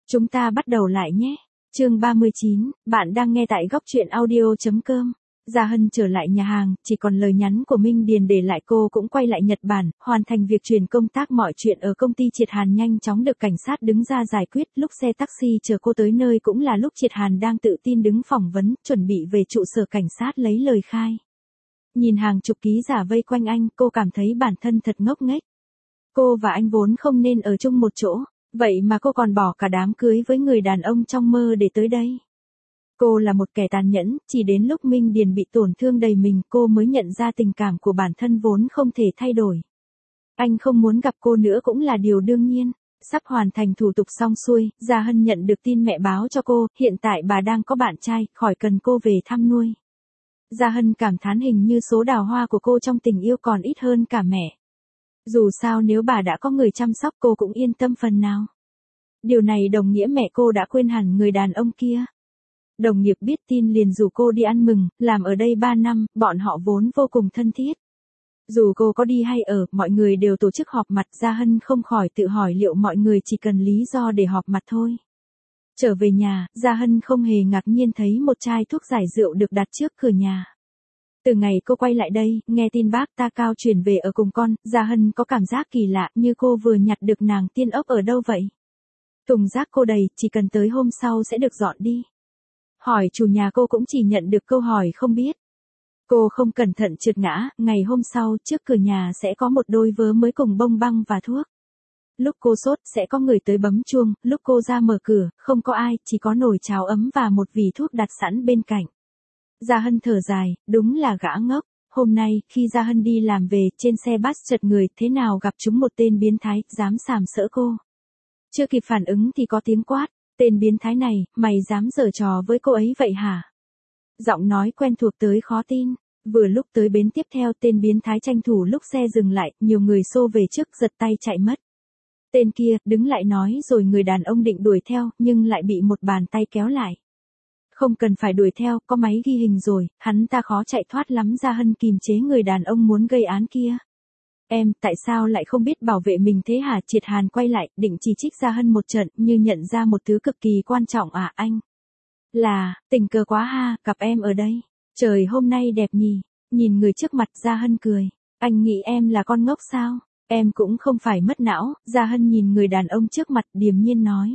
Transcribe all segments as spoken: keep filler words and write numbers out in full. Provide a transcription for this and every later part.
Chúng ta bắt đầu lại nhé. Chương ba mươi chín, bạn đang nghe tại góc truyện audio.com. Gia Hân trở lại nhà hàng, chỉ còn lời nhắn của Minh Điền để lại. Cô cũng quay lại Nhật Bản, hoàn thành việc chuyển công tác. Mọi chuyện ở công ty Triệt Hàn nhanh chóng được cảnh sát đứng ra giải quyết. Lúc xe taxi chờ cô tới nơi cũng là lúc Triệt Hàn đang tự tin đứng phỏng vấn, chuẩn bị về trụ sở cảnh sát lấy lời khai. Nhìn hàng chục ký giả vây quanh anh, cô cảm thấy bản thân thật ngốc nghếch. Cô và anh vốn không nên ở chung một chỗ, vậy mà cô còn bỏ cả đám cưới với người đàn ông trong mơ để tới đây. Cô là một kẻ tàn nhẫn, chỉ đến lúc Minh Điền bị tổn thương đầy mình cô mới nhận ra tình cảm của bản thân vốn không thể thay đổi. Anh không muốn gặp cô nữa cũng là điều đương nhiên. Sắp hoàn thành thủ tục xong xuôi, Gia Hân nhận được tin mẹ báo cho cô, hiện tại bà đang có bạn trai, khỏi cần cô về thăm nuôi. Gia Hân cảm thán hình như số đào hoa của cô trong tình yêu còn ít hơn cả mẹ. Dù sao nếu bà đã có người chăm sóc cô cũng yên tâm phần nào. Điều này đồng nghĩa mẹ cô đã quên hẳn người đàn ông kia. Đồng nghiệp biết tin liền rủ cô đi ăn mừng, làm ở đây ba năm, bọn họ vốn vô cùng thân thiết. Dù cô có đi hay ở, mọi người đều tổ chức họp mặt. Gia Hân không khỏi tự hỏi liệu mọi người chỉ cần lý do để họp mặt thôi. Trở về nhà, Gia Hân không hề ngạc nhiên thấy một chai thuốc giải rượu được đặt trước cửa nhà. Từ ngày cô quay lại đây, nghe tin bác Ta Cao chuyển về ở cùng con, Gia Hân có cảm giác kỳ lạ như cô vừa nhặt được nàng tiên ốc ở đâu vậy. Thùng rác cô đầy, chỉ cần tới hôm sau sẽ được dọn đi. Hỏi chủ nhà cô cũng chỉ nhận được câu hỏi không biết. Cô không cẩn thận trượt ngã, ngày hôm sau trước cửa nhà sẽ có một đôi vớ mới cùng bông băng và thuốc. Lúc cô sốt sẽ có người tới bấm chuông, lúc cô ra mở cửa, không có ai, chỉ có nồi cháo ấm và một vỉ thuốc đặt sẵn bên cạnh. Gia Hân thở dài, đúng là gã ngốc. Hôm nay, khi Gia Hân đi làm về, trên xe bus chật người, thế nào gặp chúng một tên biến thái, dám sàm sỡ cô. Chưa kịp phản ứng thì có tiếng quát, tên biến thái này, mày dám giở trò với cô ấy vậy hả? Giọng nói quen thuộc tới khó tin. Vừa lúc tới bến tiếp theo, tên biến thái tranh thủ lúc xe dừng lại, nhiều người xô về trước giật tay chạy mất. Tên kia, đứng lại nói rồi người đàn ông định đuổi theo, nhưng lại bị một bàn tay kéo lại. Không cần phải đuổi theo, có máy ghi hình rồi, hắn ta khó chạy thoát lắm. Gia Hân kìm chế người đàn ông muốn gây án kia. Em, tại sao lại không biết bảo vệ mình thế hả? Triệt Hàn quay lại, định chỉ trích Gia Hân một trận, như nhận ra một thứ cực kỳ quan trọng à anh. Là, tình cờ quá ha, gặp em ở đây. Trời hôm nay đẹp nhỉ. Nhìn người trước mặt Gia Hân cười. Anh nghĩ em là con ngốc sao? Em cũng không phải mất não. Gia Hân nhìn người đàn ông trước mặt điềm nhiên nói.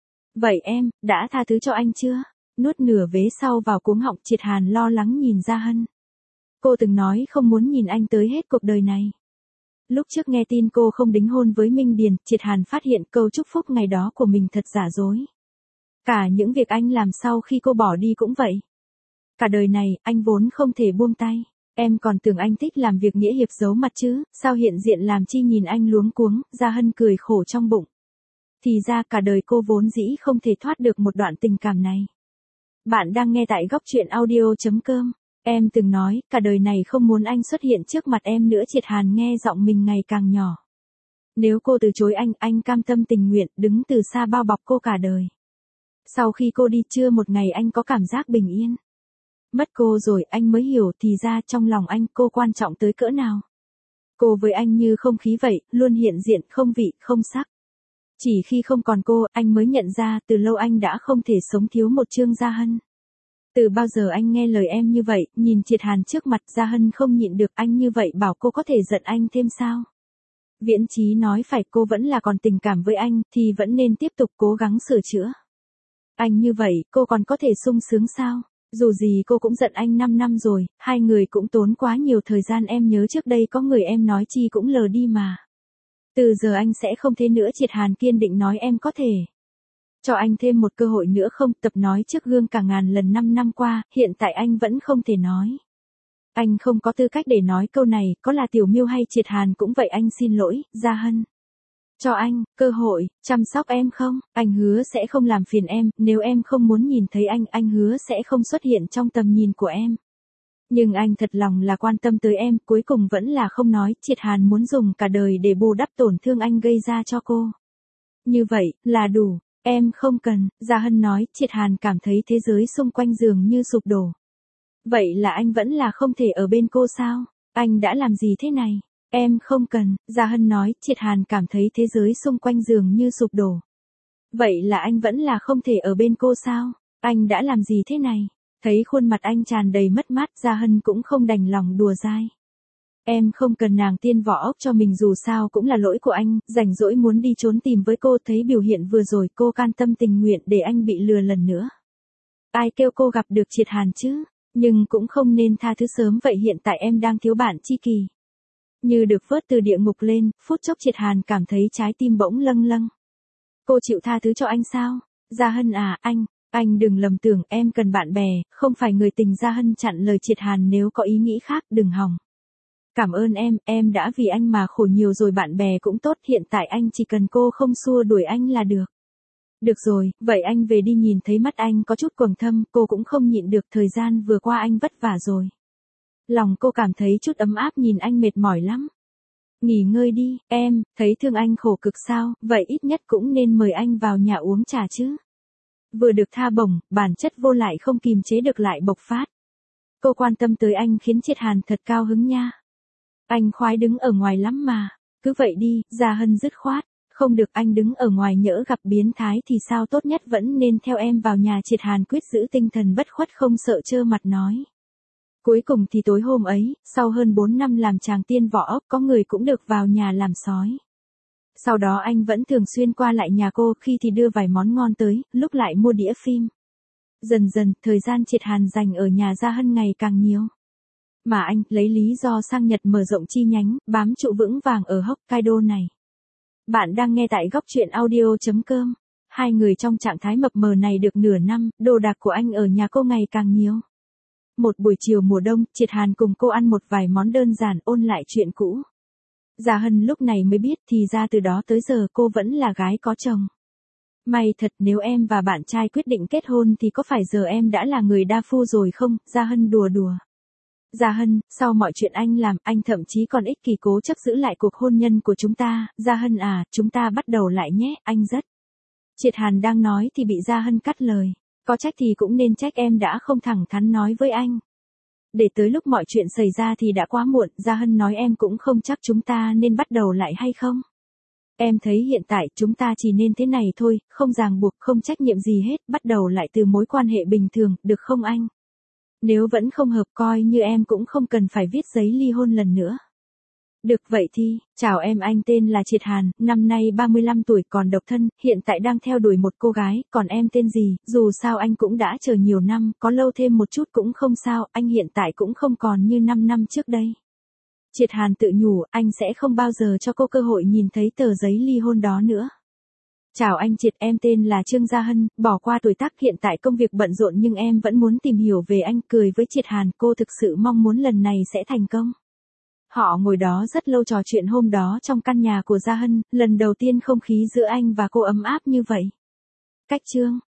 Vậy em, đã tha thứ cho anh chưa? Nuốt nửa vế sau vào cuống họng. Triệt Hàn lo lắng nhìn Gia Hân. Cô từng nói không muốn nhìn anh tới hết cuộc đời này. Lúc trước nghe tin cô không đính hôn với Minh Điền, Triệt Hàn phát hiện câu chúc phúc ngày đó của mình thật giả dối. Cả những việc anh làm sau khi cô bỏ đi cũng vậy. Cả đời này, anh vốn không thể buông tay. Em còn tưởng anh thích làm việc nghĩa hiệp giấu mặt chứ, sao hiện diện làm chi? Nhìn anh luống cuống, Gia Hân cười khổ trong bụng. Thì ra cả đời cô vốn dĩ không thể thoát được một đoạn tình cảm này. Bạn đang nghe tại góc truyện audio.com. Em từng nói, cả đời này không muốn anh xuất hiện trước mặt em nữa. Triệt Hàn nghe giọng mình ngày càng nhỏ. Nếu cô từ chối anh, anh cam tâm tình nguyện, đứng từ xa bao bọc cô cả đời. Sau khi cô đi chưa một ngày anh có cảm giác bình yên. Mất cô rồi anh mới hiểu thì ra trong lòng anh cô quan trọng tới cỡ nào. Cô với anh như không khí vậy, luôn hiện diện, không vị, không sắc. Chỉ khi không còn cô, anh mới nhận ra từ lâu anh đã không thể sống thiếu một Trương Gia Hân. Từ bao giờ anh nghe lời em như vậy? Nhìn Triệt Hàn trước mặt, Gia Hân không nhịn được. Anh như vậy bảo cô có thể giận anh thêm sao? Viễn Chí nói phải, cô vẫn là còn tình cảm với anh, thì vẫn nên tiếp tục cố gắng sửa chữa. Anh như vậy, cô còn có thể sung sướng sao? Dù gì cô cũng giận anh năm năm rồi, hai người cũng tốn quá nhiều thời gian. Em nhớ trước đây có người em nói chi cũng lờ đi mà. Từ giờ anh sẽ không thế nữa. Triệt Hàn kiên định nói. Em có thể cho anh thêm một cơ hội nữa không? Tập nói trước gương cả ngàn lần năm năm qua, hiện tại anh vẫn không thể nói. Anh không có tư cách để nói câu này, có là Tiểu Miêu hay Triệt Hàn cũng vậy. Anh xin lỗi, Gia Hân. Cho anh cơ hội chăm sóc em không? Anh hứa sẽ không làm phiền em, nếu em không muốn nhìn thấy anh, anh hứa sẽ không xuất hiện trong tầm nhìn của em. Nhưng anh thật lòng là quan tâm tới em, cuối cùng vẫn là không nói. Triệt Hàn muốn dùng cả đời để bù đắp tổn thương anh gây ra cho cô. Như vậy, là đủ. Em không cần, Gia Hân nói. Triệt Hàn cảm thấy thế giới xung quanh dường như sụp đổ. Vậy là anh vẫn là không thể ở bên cô sao? Anh đã làm gì thế này? Em không cần, Gia Hân nói. Triệt Hàn cảm thấy thế giới xung quanh dường như sụp đổ. Vậy là anh vẫn là không thể ở bên cô sao? Anh đã làm gì thế này? Thấy khuôn mặt anh tràn đầy mất mát, Gia Hân cũng không đành lòng đùa dai. Em không cần nàng tiên vỏ ốc cho mình, dù sao cũng là lỗi của anh, rảnh rỗi muốn đi trốn tìm với cô, thấy biểu hiện vừa rồi cô can tâm tình nguyện để anh bị lừa lần nữa. Ai kêu cô gặp được Triệt Hàn chứ, nhưng cũng không nên tha thứ sớm vậy, hiện tại em đang thiếu bạn tri kỷ. Như được vớt từ địa ngục lên, phút chốc Triệt Hàn cảm thấy trái tim bỗng lâng lâng. Cô chịu tha thứ cho anh sao? Gia Hân à, anh, anh đừng lầm tưởng em cần bạn bè, không phải người tình. Gia Hân chặn lời Triệt Hàn, nếu có ý nghĩ khác đừng hòng. Cảm ơn em, em đã vì anh mà khổ nhiều rồi, bạn bè cũng tốt, hiện tại anh chỉ cần cô không xua đuổi anh là được. Được rồi, vậy anh về đi. Nhìn thấy mắt anh có chút quầng thâm, cô cũng không nhịn được, thời gian vừa qua anh vất vả rồi. Lòng cô cảm thấy chút ấm áp, nhìn anh mệt mỏi lắm. Nghỉ ngơi đi, em, thấy thương anh khổ cực sao, vậy ít nhất cũng nên mời anh vào nhà uống trà chứ. Vừa được tha bổng, bản chất vô lại không kìm chế được lại bộc phát. Cô quan tâm tới anh khiến Triệt Hàn thật cao hứng nha. Anh khoái đứng ở ngoài lắm mà, cứ vậy đi. Gia Hân dứt khoát. Không được, anh đứng ở ngoài nhỡ gặp biến thái thì sao, tốt nhất vẫn nên theo em vào nhà. Triệt Hàn quyết giữ tinh thần bất khuất, không sợ trơ mặt nói. Cuối cùng thì tối hôm ấy, sau hơn bốn năm làm chàng tiên vỏ ốc, có người cũng được vào nhà làm sói. Sau đó anh vẫn thường xuyên qua lại nhà cô, khi thì đưa vài món ngon tới, lúc lại mua đĩa phim. Dần dần, thời gian Triệt Hàn dành ở nhà Gia Hân ngày càng nhiều. Mà anh lấy lý do sang Nhật mở rộng chi nhánh, bám trụ vững vàng ở Hokkaido này. Bạn đang nghe tại góc truyện audio chấm com. Hai người trong trạng thái mập mờ này được nửa năm, đồ đạc của anh ở nhà cô ngày càng nhiều. Một buổi chiều mùa đông, Triệt Hàn cùng cô ăn một vài món đơn giản, ôn lại chuyện cũ. Gia Hân lúc này mới biết thì ra từ đó tới giờ cô vẫn là gái có chồng. May thật, nếu em và bạn trai quyết định kết hôn thì có phải giờ em đã là người đa phu rồi không? Gia Hân đùa đùa. Gia Hân, sau mọi chuyện anh làm, anh thậm chí còn ích kỷ cố chấp giữ lại cuộc hôn nhân của chúng ta. Gia Hân à, chúng ta bắt đầu lại nhé, anh rất. Triệt Hàn đang nói thì bị Gia Hân cắt lời. Có trách thì cũng nên trách em đã không thẳng thắn nói với anh. Để tới lúc mọi chuyện xảy ra thì đã quá muộn. Gia Hân nói em cũng không chắc chúng ta nên bắt đầu lại hay không. Em thấy hiện tại chúng ta chỉ nên thế này thôi, không ràng buộc, không trách nhiệm gì hết, bắt đầu lại từ mối quan hệ bình thường, được không anh? Nếu vẫn không hợp, coi như em cũng không cần phải viết giấy ly hôn lần nữa. Được vậy thì, chào em, anh tên là Triệt Hàn, năm nay ba mươi lăm tuổi, còn độc thân, hiện tại đang theo đuổi một cô gái, còn em tên gì? Dù sao anh cũng đã chờ nhiều năm, có lâu thêm một chút cũng không sao, anh hiện tại cũng không còn như năm năm trước đây. Triệt Hàn tự nhủ, anh sẽ không bao giờ cho cô cơ hội nhìn thấy tờ giấy ly hôn đó nữa. Chào anh Triệt, em tên là Trương Gia Hân, bỏ qua tuổi tác, hiện tại công việc bận rộn nhưng em vẫn muốn tìm hiểu về anh. Cười với Triệt Hàn, cô thực sự mong muốn lần này sẽ thành công. Họ ngồi đó rất lâu trò chuyện hôm đó trong căn nhà của Gia Hân, lần đầu tiên không khí giữa anh và cô ấm áp như vậy. Cách chương